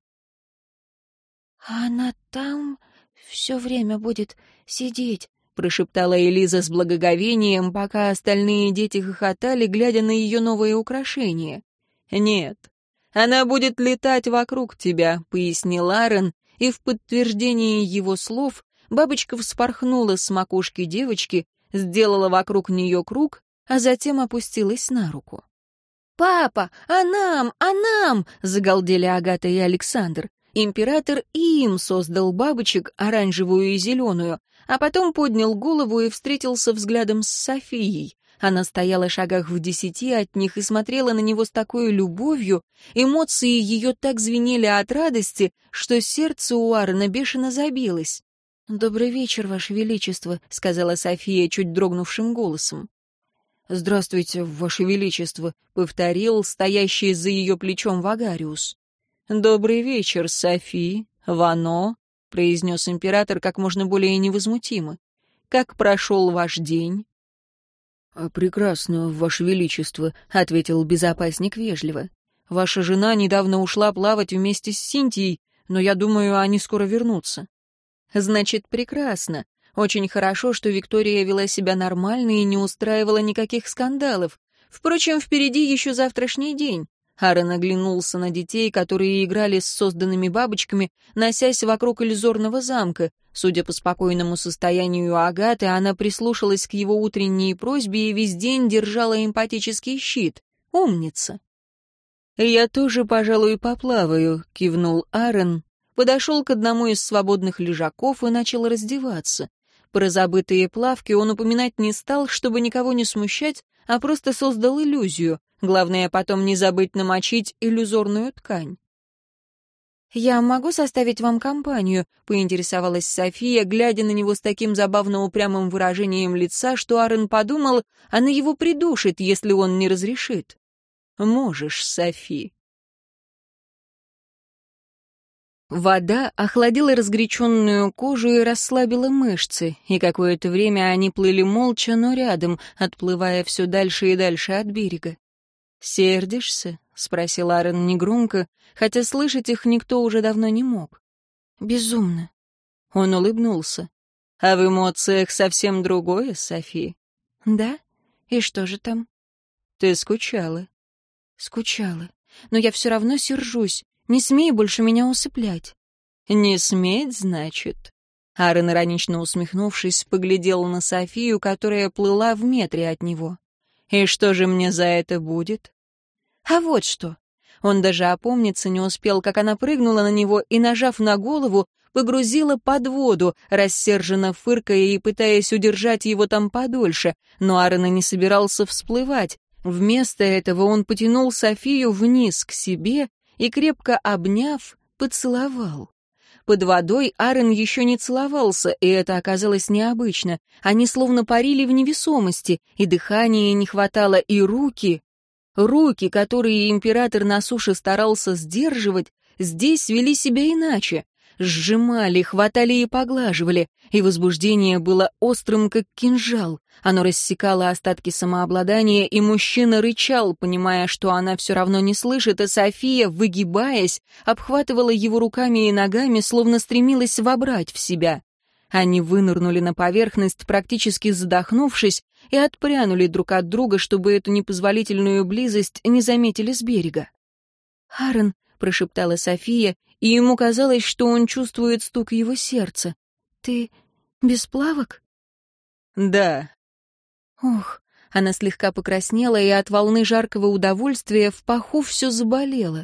«Она там все время будет сидеть», — прошептала Элиза с благоговением, пока остальные дети хохотали, глядя на ее новые украшения. «Нет, она будет летать вокруг тебя», — пояснил Аарон, и в подтверждение его слов бабочка вспорхнула с макушки девочки, сделала вокруг нее круг, а затем опустилась на руку. «Папа, а нам, а нам!» — загалдели Агата и Александр. Император и им создал бабочек, оранжевую и зеленую, а потом поднял голову и встретился взглядом с Софией. Она стояла в шагах в десяти от них и смотрела на него с такой любовью, эмоции ее так звенели от радости, что сердце у Аарона бешено забилось. «Добрый вечер, Ваше Величество», — сказала София чуть дрогнувшим голосом. «Здравствуйте, Ваше Величество», — повторил стоящий за ее плечом Вагариус. «Добрый вечер, Софи, Вано», — произнес император как можно более невозмутимо. «Как прошел ваш день?» «Прекрасно, Ваше Величество», — ответил безопасник вежливо. «Ваша жена недавно ушла плавать вместе с Синтией, но я думаю, они скоро вернутся». «Значит, прекрасно. Очень хорошо, что Виктория вела себя нормально и не устраивала никаких скандалов. Впрочем, впереди еще завтрашний день. Аарон оглянулся на детей, которые играли с созданными бабочками, носясь вокруг иллюзорного замка. Судя по спокойному состоянию Агаты, она прислушалась к его утренней просьбе и весь день держала эмпатический щит. Умница. «Я тоже, пожалуй, поплаваю», — кивнул Аарон, подошел к одному из свободных лежаков и начал раздеваться. Про забытые плавки он упоминать не стал, чтобы никого не смущать, а просто создал иллюзию. Главное потом не забыть намочить иллюзорную ткань. «Я могу составить вам компанию?» — поинтересовалась София, глядя на него с таким забавно упрямым выражением лица, что Аарон подумал, она его придушит, если он не разрешит. «Можешь, Софи». Вода охладила разгоряченную кожу и расслабила мышцы, и какое-то время они плыли молча, но рядом, отплывая все дальше и дальше от берега. «Сердишься?» — спросил Аарон негромко, хотя слышать их никто уже давно не мог. «Безумно». Он улыбнулся. «А в эмоциях совсем другое, Софи?» «Да? И что же там?» «Ты скучала». «Скучала. Но я все равно сержусь. Не смей больше меня усыплять». «Не сметь, значит?» Аарон, иронично усмехнувшись, поглядел на Софию, которая плыла в метре от него. «И что же мне за это будет?» «А вот что». Он даже опомниться не успел, как она прыгнула на него и, нажав на голову, погрузила под воду, рассерженно фыркая и пытаясь удержать его там подольше, но Аарон и не собирался всплывать. Вместо этого он потянул Софию вниз к себе и, крепко обняв, поцеловал. Под водой Аарон еще не целовался, и это оказалось необычно. Они словно парили в невесомости, и дыхания не хватало, и руки... Руки, которые император на суше старался сдерживать, здесь вели себя иначе. Сжимали, хватали и поглаживали, и возбуждение было острым, как кинжал. Оно рассекало остатки самообладания, и мужчина рычал, понимая, что она все равно не слышит, а София, выгибаясь, обхватывала его руками и ногами, словно стремилась вобрать в себя. Они вынырнули на поверхность, практически задохнувшись, и отпрянули друг от друга, чтобы эту непозволительную близость не заметили с берега. «Аарон», — прошептала София, и ему казалось, что он чувствует стук его сердца. «Ты без плавок?» «Да». Ох, она слегка покраснела, и от волны жаркого удовольствия в паху все заболело.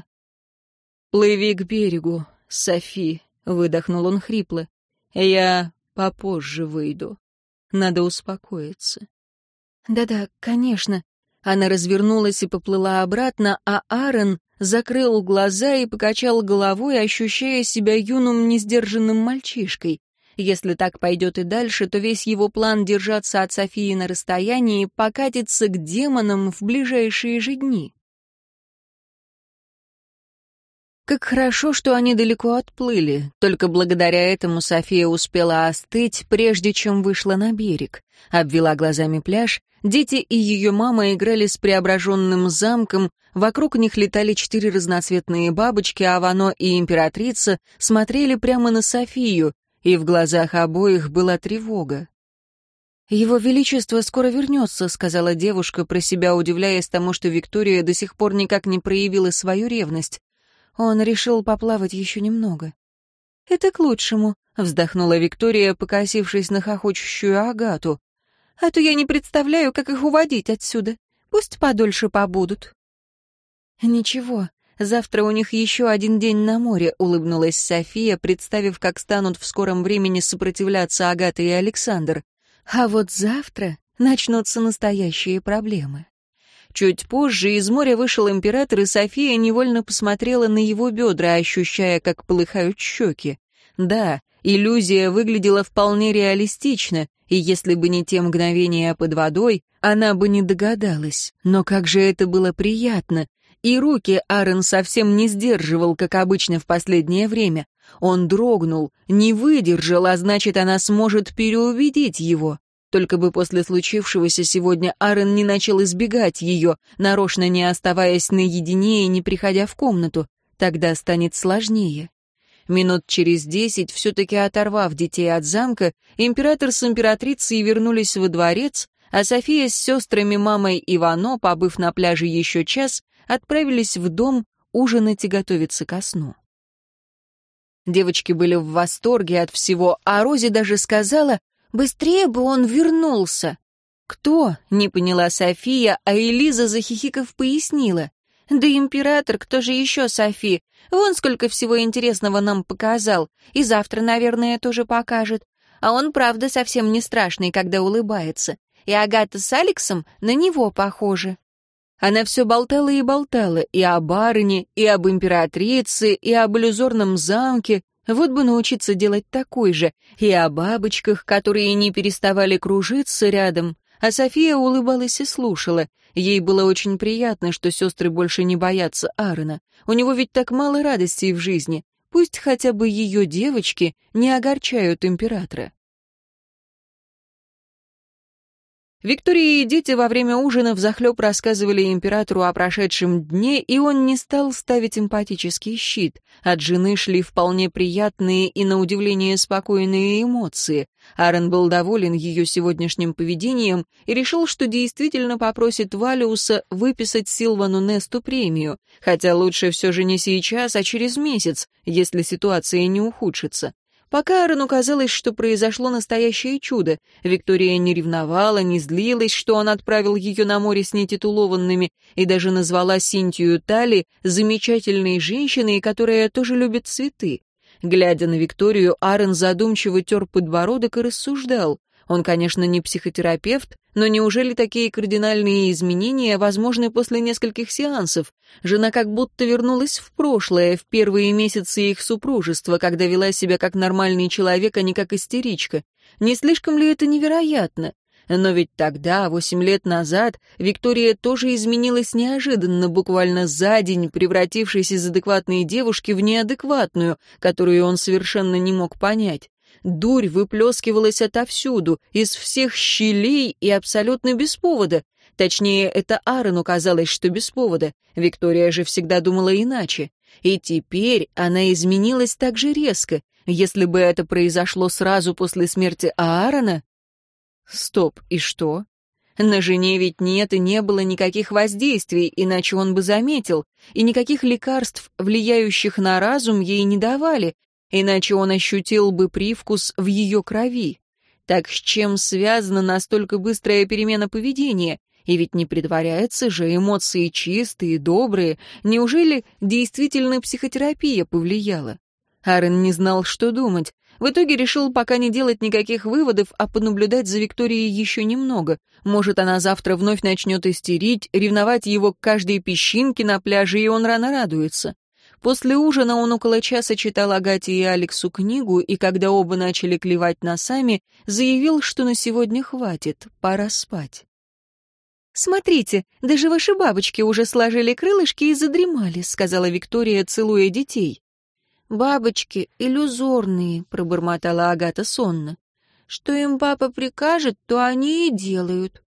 «Плыви к берегу, Софи», — выдохнул он хрипло. «Я попозже выйду. Надо успокоиться». «Да-да, конечно». Она развернулась и поплыла обратно, а Аарон закрыл глаза и покачал головой, ощущая себя юным, несдержанным мальчишкой. Если так пойдет и дальше, то весь его план держаться от Софии на расстоянии покатится к демонам в ближайшие же дни. Как хорошо, что они далеко отплыли. Только благодаря этому София успела остыть, прежде чем вышла на берег. Обвела глазами пляж. Дети и ее мама играли с преображенным замком, вокруг них летали четыре разноцветные бабочки, а Вано и императрица смотрели прямо на Софию, и в глазах обоих была тревога. «Его Величество скоро вернется», — сказала девушка, про себя удивляясь тому, что Виктория до сих пор никак не проявила свою ревность. Он решил поплавать еще немного. «Это к лучшему», — вздохнула Виктория, покосившись на хохочущую Агату. «А то я не представляю, как их уводить отсюда. Пусть подольше побудут». «Ничего, завтра у них еще один день на море», — улыбнулась София, представив, как станут в скором времени сопротивляться Агата и Александр. «А вот завтра начнутся настоящие проблемы». Чуть позже из моря вышел император, и София невольно посмотрела на его бедра, ощущая, как полыхают щеки. Да, иллюзия выглядела вполне реалистично, и если бы не те мгновения под водой, она бы не догадалась. Но как же это было приятно! И руки Аарон совсем не сдерживал, как обычно в последнее время. Он дрогнул, не выдержал, а значит, она сможет переубедить его. Только бы после случившегося сегодня Аарон не начал избегать ее, нарочно не оставаясь наедине и не приходя в комнату. Тогда станет сложнее. Минут через десять, все-таки оторвав детей от замка, император с императрицей вернулись во дворец, а София с сестрами, мамой и Вано, побыв на пляже еще час, отправились в дом ужинать и готовиться ко сну. Девочки были в восторге от всего, а Рози даже сказала, «Быстрее бы он вернулся». «Кто?» — не поняла София, а Элиза, захихиков, пояснила. «Да император, кто же еще, Софи? Вон сколько всего интересного нам показал. И завтра, наверное, тоже покажет. А он, правда, совсем не страшный, когда улыбается. И Агата с Алексом на него похожи». Она все болтала и болтала и о барыне, и об императрице, и об иллюзорном замке. Вот бы научиться делать такой же, и о бабочках, которые не переставали кружиться рядом. А София улыбалась и слушала. Ей было очень приятно, что сестры больше не боятся Аарона. У него ведь так мало радостей в жизни. Пусть хотя бы ее девочки не огорчают императора. Виктория и дети во время ужина взахлеб рассказывали императору о прошедшем дне, и он не стал ставить эмпатический щит. От жены шли вполне приятные и, на удивление, спокойные эмоции. Аарон был доволен ее сегодняшним поведением и решил, что действительно попросит Валиуса выписать Силвану Несту премию, хотя лучше все же не сейчас, а через месяц, если ситуация не ухудшится. Пока Аарону казалось, что произошло настоящее чудо. Виктория не ревновала, не злилась, что он отправил ее на море с нетитулованными, и даже назвала Синтию Тали замечательной женщиной, которая тоже любит цветы. Глядя на Викторию, Аарон задумчиво тер подбородок и рассуждал. Он, конечно, не психотерапевт, но неужели такие кардинальные изменения возможны после нескольких сеансов? Жена как будто вернулась в прошлое, в первые месяцы их супружества, когда вела себя как нормальный человек, а не как истеричка. Не слишком ли это невероятно? Но ведь тогда, восемь лет назад, Виктория тоже изменилась неожиданно, буквально за день, превратившись из адекватной девушки в неадекватную, которую он совершенно не мог понять. Дурь выплескивалась отовсюду, из всех щелей и абсолютно без повода. Точнее, это Аарону казалось, что без повода. Виктория же всегда думала иначе. И теперь она изменилась так же резко. Если бы это произошло сразу после смерти Аарона... Стоп, и что? На жене ведь нет и не было никаких воздействий, иначе он бы заметил, и никаких лекарств, влияющих на разум, ей не давали, иначе он ощутил бы привкус в ее крови. Так с чем связана настолько быстрая перемена поведения? И ведь не притворяется же, эмоции чистые, добрые. Неужели действительно психотерапия повлияла? Аарон не знал, что думать. В итоге решил пока не делать никаких выводов, а понаблюдать за Викторией еще немного. Может, она завтра вновь начнет истерить, ревновать его к каждой песчинке на пляже, и он рано радуется. После ужина он около часа читал Агате и Алексу книгу, и когда оба начали клевать носами, заявил, что на сегодня хватит, пора спать. «Смотрите, даже ваши бабочки уже сложили крылышки и задремали», — сказала Виктория, целуя детей. «Бабочки иллюзорные», — пробормотала Агата сонно. «Что им папа прикажет, то они и делают».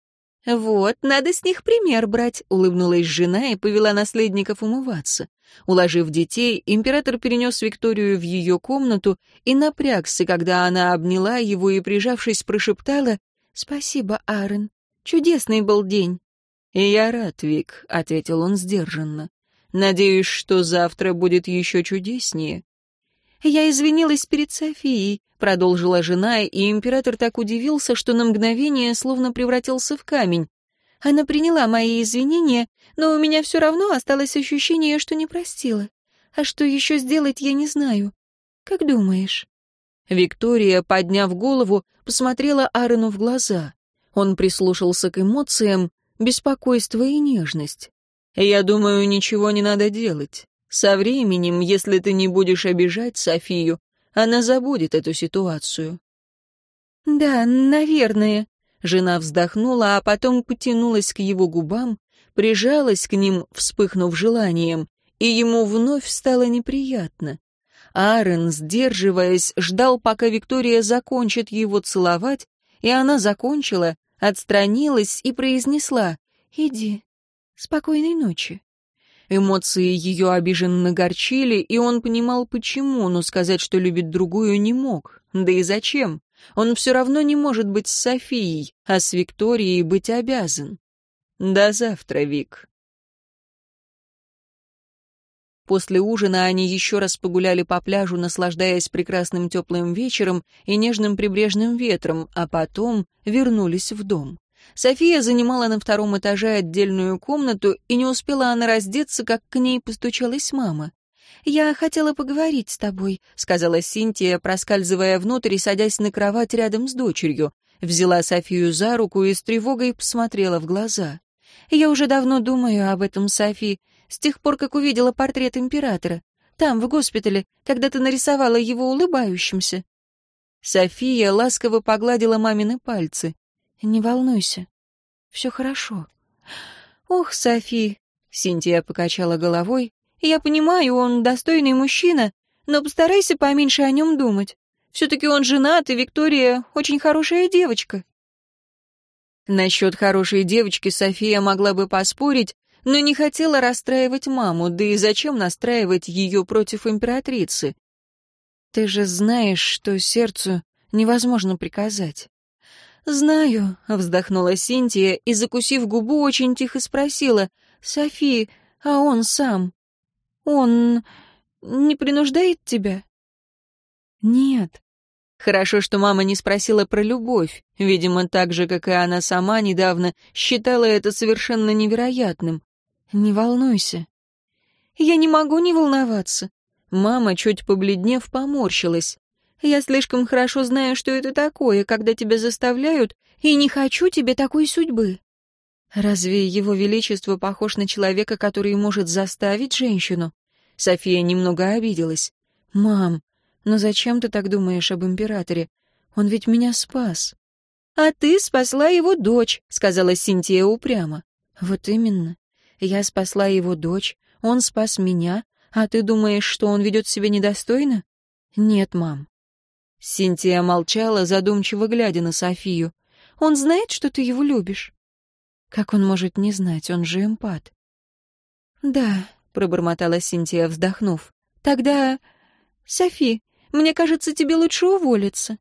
«Вот, надо с них пример брать», — улыбнулась жена и повела наследников умываться. Уложив детей, император перенес Викторию в ее комнату и напрягся, когда она обняла его и, прижавшись, прошептала: «Спасибо, Аарон. Чудесный был день». «И я рад, Вик», — ответил он сдержанно. «Надеюсь, что завтра будет еще чудеснее». «Я извинилась перед Софией», — продолжила жена, и император так удивился, что на мгновение словно превратился в камень. «Она приняла мои извинения, но у меня все равно осталось ощущение, что не простила. А что еще сделать, я не знаю. Как думаешь?» Виктория, подняв голову, посмотрела Аарону в глаза. Он прислушался к эмоциям, беспокойство и нежность. «Я думаю, ничего не надо делать. Со временем, если ты не будешь обижать Софию, она забудет эту ситуацию». «Да, наверное». Жена вздохнула, а потом потянулась к его губам, прижалась к ним, вспыхнув желанием, и ему вновь стало неприятно. Аарон, сдерживаясь, ждал, пока Виктория закончит его целовать, и она закончила, отстранилась и произнесла: «Иди, спокойной ночи». Эмоции ее обиженно горчили, и он понимал, почему, но сказать, что любит другую, не мог. Да и зачем? Он все равно не может быть с Софией, а с Викторией быть обязан. До завтра, Вик. После ужина они еще раз погуляли по пляжу, наслаждаясь прекрасным теплым вечером и нежным прибрежным ветром, а потом вернулись в дом. София занимала на втором этаже отдельную комнату, и не успела она раздеться, как к ней постучалась мама. «Я хотела поговорить с тобой», — сказала Синтия, проскальзывая внутрь и садясь на кровать рядом с дочерью. Взяла Софию за руку и с тревогой посмотрела в глаза. «Я уже давно думаю об этом, Софи, с тех пор, как увидела портрет императора. Там, в госпитале, когда ты нарисовала его улыбающимся». София ласково погладила мамины пальцы. «Не волнуйся, все хорошо». «Ох, Софи», — Синтия покачала головой, «я понимаю, он достойный мужчина, но постарайся поменьше о нем думать. Все-таки он женат, и Виктория очень хорошая девочка». Насчет хорошей девочки София могла бы поспорить, но не хотела расстраивать маму, да и зачем настраивать ее против императрицы? «Ты же знаешь, что сердцу невозможно приказать». «Знаю», — вздохнула Синтия и, закусив губу, очень тихо спросила, «Софи, а он сам, он не принуждает тебя?» «Нет». Хорошо, что мама не спросила про любовь. Видимо, так же, как и она сама недавно, считала это совершенно невероятным. «Не волнуйся». «Я не могу не волноваться». Мама, чуть побледнев, поморщилась. «Я слишком хорошо знаю, что это такое, когда тебя заставляют, и не хочу тебе такой судьбы». «Разве его величество похож на человека, который может заставить женщину?» София немного обиделась. «Мам, но зачем ты так думаешь об императоре? Он ведь меня спас». «А ты спасла его дочь», — сказала Синтия упрямо. «Вот именно. Я спасла его дочь, он спас меня, а ты думаешь, что он ведет себя недостойно? Нет, мам». Синтия молчала, задумчиво глядя на Софию. «Он знает, что ты его любишь?» «Как он может не знать? Он же эмпат». «Да», — пробормотала Синтия, вздохнув. «Тогда, Софи, мне кажется, тебе лучше уволиться».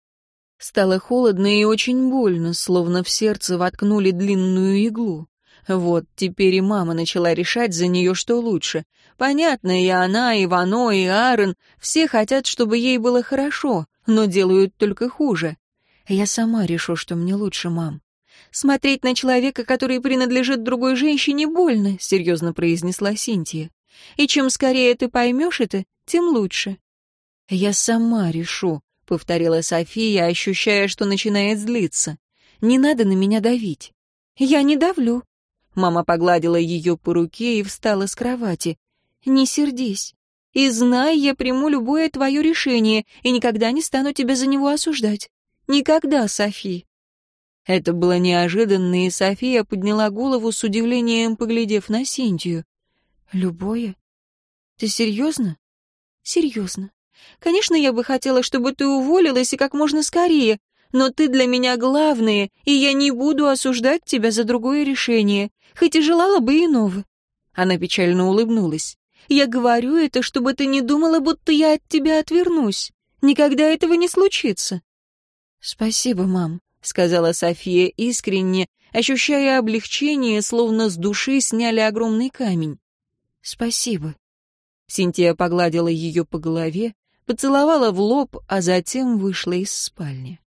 Стало холодно и очень больно, словно в сердце воткнули длинную иглу. Вот теперь и мама начала решать за нее, что лучше. Понятно, и она, и Вано, и Аарон, все хотят, чтобы ей было хорошо, но делают только хуже. «Я сама решу, что мне лучше, мам». «Смотреть на человека, который принадлежит другой женщине, больно», — серьезно произнесла Синтия. «И чем скорее ты поймешь это, тем лучше». «Я сама решу», — повторила София, ощущая, что начинает злиться. «Не надо на меня давить». «Я не давлю». Мама погладила ее по руке и встала с кровати. «Не сердись. И знай, я приму любое твое решение и никогда не стану тебя за него осуждать. Никогда, Софи». Это было неожиданно, и София подняла голову с удивлением, поглядев на Синтию. «Любое? Ты серьезно?» «Серьезно. Конечно, я бы хотела, чтобы ты уволилась и как можно скорее, но ты для меня главное, и я не буду осуждать тебя за другое решение, хоть и желала бы иного». Она печально улыбнулась. «Я говорю это, чтобы ты не думала, будто я от тебя отвернусь. Никогда этого не случится». «Спасибо, мам», — сказала София искренне, ощущая облегчение, словно с души сняли огромный камень. «Спасибо». Синтия погладила ее по голове, поцеловала в лоб, а затем вышла из спальни.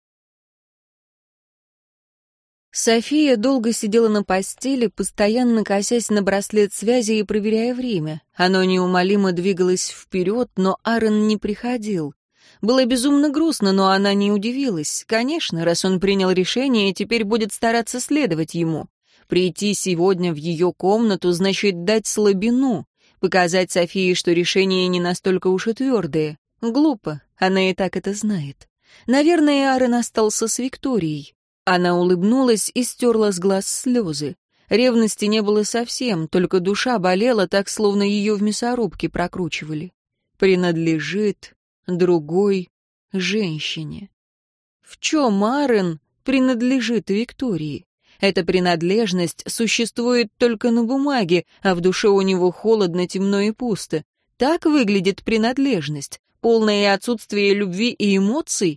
София долго сидела на постели, постоянно косясь на браслет связи и проверяя время. Оно неумолимо двигалось вперед, но Аарон не приходил. Было безумно грустно, но она не удивилась. Конечно, раз он принял решение, теперь будет стараться следовать ему. Прийти сегодня в ее комнату значит дать слабину, показать Софии, что решение не настолько уж и твердое. Глупо, она и так это знает. Наверное, Аарон остался с Викторией. Она улыбнулась и стерла с глаз слезы. Ревности не было совсем, только душа болела так, словно ее в мясорубке прокручивали. Принадлежит другой женщине. В чем Аарон принадлежит Виктории? Эта принадлежность существует только на бумаге, а в душе у него холодно, темно и пусто. Так выглядит принадлежность, полное отсутствие любви и эмоций.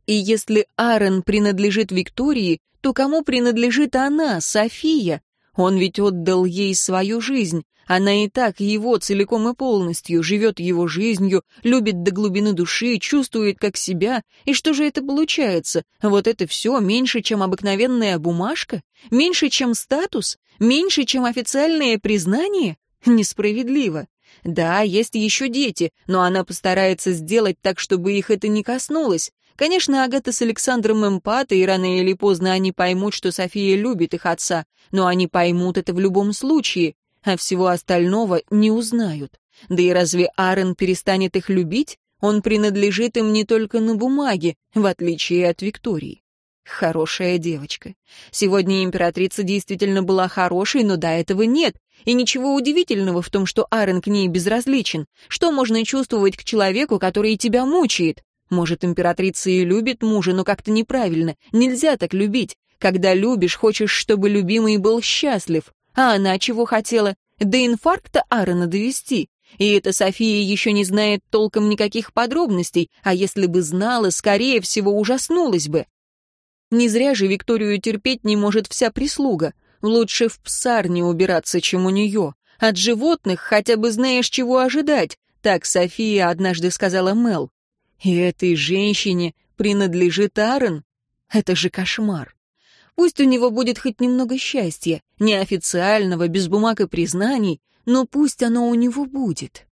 И если Аарон принадлежит Виктории, то кому принадлежит она, София? Он ведь отдал ей свою жизнь. Она и так его целиком и полностью, живет его жизнью, любит до глубины души, чувствует как себя. И что же это получается? Вот это все меньше, чем обыкновенная бумажка? Меньше, чем статус? Меньше, чем официальное признание? Несправедливо. Да, есть еще дети, но она постарается сделать так, чтобы их это не коснулось. Конечно, Агата с Александром эмпаты, и рано или поздно они поймут, что София любит их отца, но они поймут это в любом случае, а всего остального не узнают. Да и разве Аарон перестанет их любить? Он принадлежит им не только на бумаге, в отличие от Виктории. Хорошая девочка. Сегодня императрица действительно была хорошей, но до этого нет. И ничего удивительного в том, что Аарон к ней безразличен. Что можно чувствовать к человеку, который тебя мучает? Может, императрица и любит мужа, но как-то неправильно. Нельзя так любить. Когда любишь, хочешь, чтобы любимый был счастлив. А она чего хотела? До инфаркта Аарона довести. И эта София еще не знает толком никаких подробностей, а если бы знала, скорее всего, ужаснулась бы. Не зря же Викторию терпеть не может вся прислуга. Лучше в псарне убираться, чем у нее. От животных хотя бы знаешь, чего ожидать. Так София однажды сказала Мел. И этой женщине принадлежит Аарон? Это же кошмар. Пусть у него будет хоть немного счастья, неофициального, без бумаг и признаний, но пусть оно у него будет.